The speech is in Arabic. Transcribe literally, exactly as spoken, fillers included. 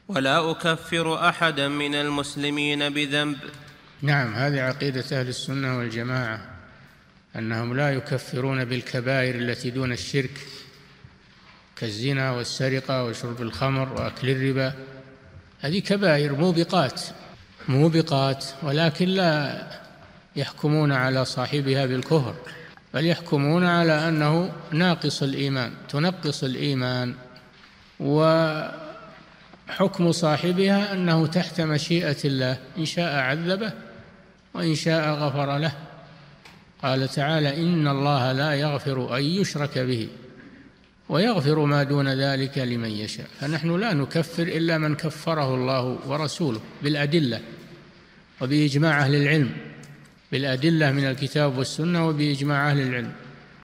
ولا أكفر أحدا من المسلمين بذنب. نعم، هذه عقيدة أهل السنة والجماعة، أنهم لا يكفرون بالكبائر التي دون الشرك كالزنا والسرقة وشرب الخمر وأكل الربا، هذه كبائر موبقات موبقات، ولكن لا يحكمون على صاحبها بالكفر، بل يحكمون على أنه ناقص الإيمان، تنقص الإيمان، وحكم صاحبها أنه تحت مشيئة الله، إن شاء عذبه وإن شاء غفر له. قال تعالى: إن الله لا يغفر أن يشرك به ويغفر ما دون ذلك لمن يشاء. فنحن لا نكفر إلا من كفره الله ورسوله بالأدلة وبإجماع أهل العلم، بالأدلة من الكتاب والسنة وبإجماع أهل العلم.